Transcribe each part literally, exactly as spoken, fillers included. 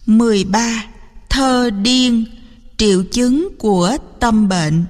mười ba. Thơ điên, triệu chứng của tâm bệnh.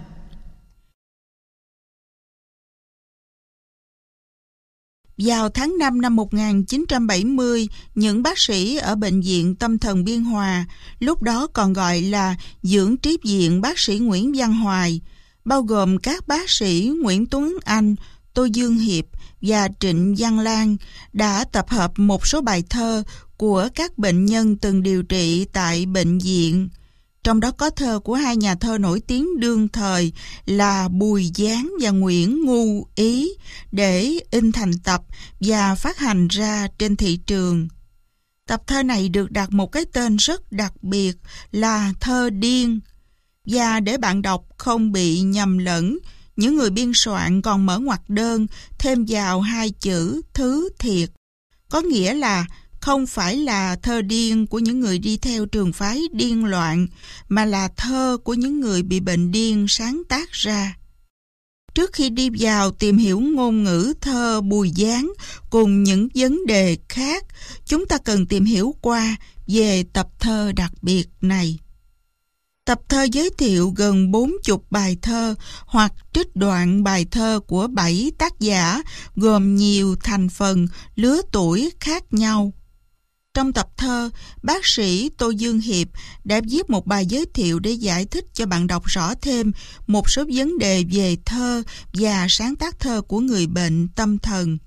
Vào tháng năm năm một nghìn chín trăm bảy mươi, những bác sĩ ở Bệnh viện Tâm thần Biên Hòa, lúc đó còn gọi là Dưỡng Trí viện bác sĩ Nguyễn Văn Hoài, bao gồm các bác sĩ Nguyễn Tuấn Anh, Tô Dương Hiệp và Trịnh Văn Lan, đã tập hợp một số bài thơ của các bệnh nhân từng điều trị tại bệnh viện. Trong đó có thơ của hai nhà thơ nổi tiếng đương thời là Bùi Giáng và Nguyễn Ngu Ý để in thành tập và phát hành ra trên thị trường. Tập thơ này được đặt một cái tên rất đặc biệt là Thơ Điên. Và để bạn đọc không bị nhầm lẫn, những người biên soạn còn mở ngoặc đơn thêm vào hai chữ thứ thiệt, có nghĩa là không phải là thơ điên của những người đi theo trường phái điên loạn, mà là thơ của những người bị bệnh điên sáng tác ra. Trước khi đi vào tìm hiểu ngôn ngữ thơ Bùi Giáng cùng những vấn đề khác, chúng ta cần tìm hiểu qua về tập thơ đặc biệt này. Tập thơ giới thiệu gần bốn chục bài thơ hoặc trích đoạn bài thơ của bảy tác giả gồm nhiều thành phần, lứa tuổi khác nhau. Trong tập thơ, bác sĩ Tô Dương Hiệp đã viết một bài giới thiệu để giải thích cho bạn đọc rõ thêm một số vấn đề về thơ và sáng tác thơ của người bệnh tâm thần.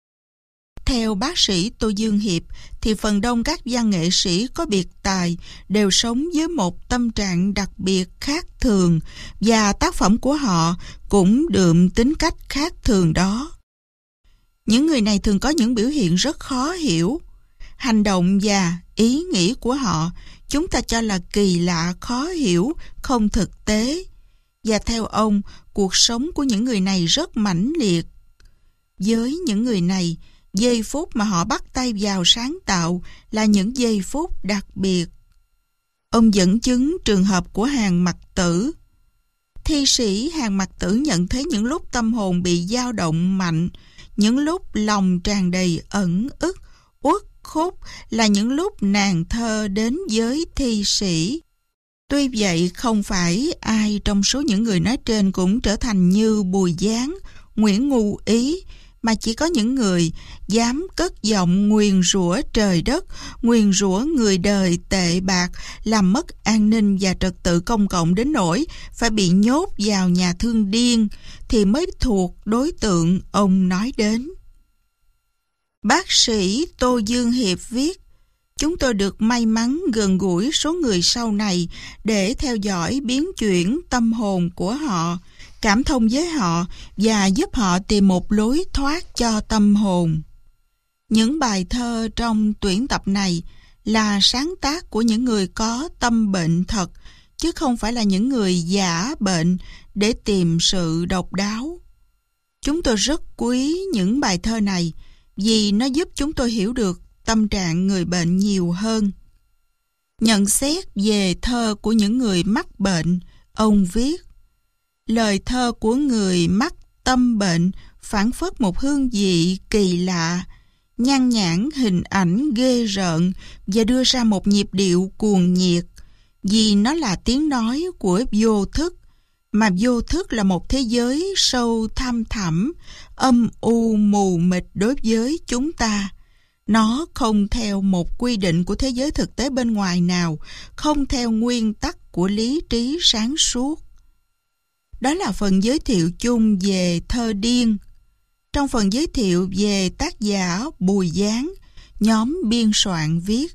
Theo bác sĩ Tô Dương Hiệp, thì phần đông các văn nghệ sĩ có biệt tài đều sống với một tâm trạng đặc biệt khác thường, và tác phẩm của họ cũng đượm tính cách khác thường đó. Những người này thường có những biểu hiện rất khó hiểu. Hành động và ý nghĩ của họ chúng ta cho là kỳ lạ, khó hiểu, không thực tế. Và theo ông, cuộc sống của những người này rất mãnh liệt. Với những người này, giây phút mà họ bắt tay vào sáng tạo là những giây phút đặc biệt. Ông dẫn chứng trường hợp của Hàn Mặc Tử. Thi sĩ Hàn Mặc Tử nhận thấy những lúc tâm hồn bị dao động mạnh, những lúc lòng tràn đầy ẩn ức, uất khúc là những lúc nàng thơ đến với thi sĩ. Tuy vậy, không phải ai trong số những người nói trên cũng trở thành như Bùi Giáng, Nguyễn Ngu Ý, mà chỉ có những người dám cất giọng nguyền rủa trời đất, nguyền rủa người đời tệ bạc, làm mất an ninh và trật tự công cộng đến nỗi phải bị nhốt vào nhà thương điên, thì mới thuộc đối tượng ông nói đến. Bác sĩ Tô Dương Hiệp viết: chúng tôi được may mắn gần gũi số người sau này để theo dõi biến chuyển tâm hồn của họ, cảm thông với họ và giúp họ tìm một lối thoát cho tâm hồn. Những bài thơ trong tuyển tập này là sáng tác của những người có tâm bệnh thật, chứ không phải là những người giả bệnh để tìm sự độc đáo. Chúng tôi rất quý những bài thơ này vì nó giúp chúng tôi hiểu được tâm trạng người bệnh nhiều hơn. Nhận xét về thơ của những người mắc bệnh, ông viết: lời thơ của người mắc tâm bệnh phảng phất một hương vị kỳ lạ, nhan nhản hình ảnh ghê rợn và đưa ra một nhịp điệu cuồng nhiệt, vì nó là tiếng nói của vô thức, mà vô thức là một thế giới sâu thăm thẳm, âm u mù mịt đối với chúng ta. Nó không theo một quy định của thế giới thực tế bên ngoài nào, không theo nguyên tắc của lý trí sáng suốt. Đó là phần giới thiệu chung về thơ điên. Trong phần giới thiệu về tác giả Bùi Giáng, nhóm biên soạn viết: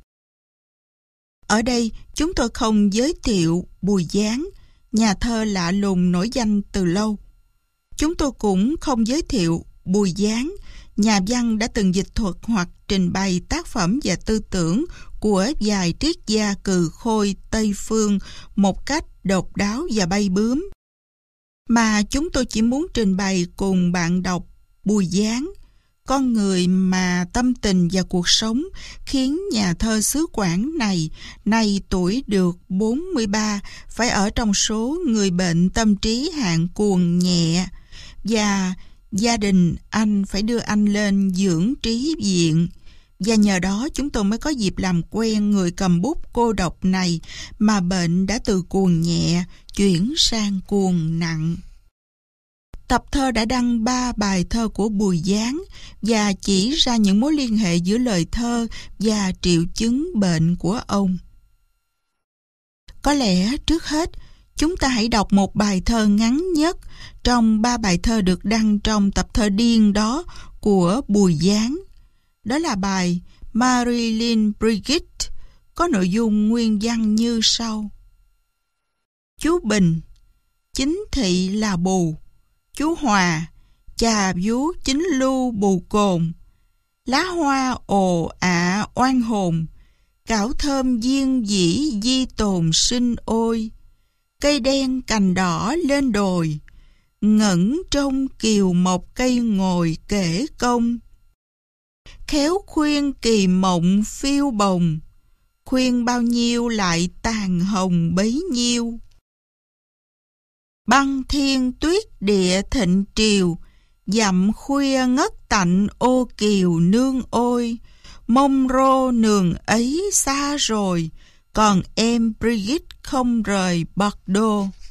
ở đây chúng tôi không giới thiệu Bùi Giáng, nhà thơ lạ lùng nổi danh từ lâu. Chúng tôi cũng không giới thiệu Bùi Giáng, nhà văn đã từng dịch thuật hoặc trình bày tác phẩm và tư tưởng của vài triết gia cừ khôi Tây Phương một cách độc đáo và bay bướm. Mà chúng tôi chỉ muốn trình bày cùng bạn đọc Bùi Giáng, con người mà tâm tình và cuộc sống khiến nhà thơ xứ Quảng này, nay tuổi được bốn mươi ba, phải ở trong số người bệnh tâm trí hạng cuồng nhẹ, và gia đình anh phải đưa anh lên dưỡng trí viện Và nhờ đó chúng tôi mới có dịp làm quen người cầm bút cô độc này mà bệnh đã từ cuồng nhẹ chuyển sang cuồng nặng. Tập thơ đã đăng ba bài thơ của Bùi Giáng và chỉ ra những mối liên hệ giữa lời thơ và triệu chứng bệnh của ông. Có lẽ trước hết, chúng ta hãy đọc một bài thơ ngắn nhất trong ba bài thơ được đăng trong tập thơ điên đó của Bùi Giáng. Đó là bài Marilyn Brigitte, có nội dung nguyên văn như sau. Chú Bình, chính thị là bù. Chú Hòa, chà vú chính lưu bù cồn. Lá hoa ồ ả oan hồn, cảo thơm diên dĩ di tồn sinh ôi. Cây đen cành đỏ lên đồi, ngẩn trong kiều một cây ngồi kể công. Khéo khuyên kỳ mộng phiêu bồng, khuyên bao nhiêu lại tàn hồng bấy nhiêu. Băng thiên tuyết địa thịnh triều, dặm khuya ngất tạnh ô kiều nương ôi. Mông rô nường ấy xa rồi, còn em Brigitte không rời Bordeaux.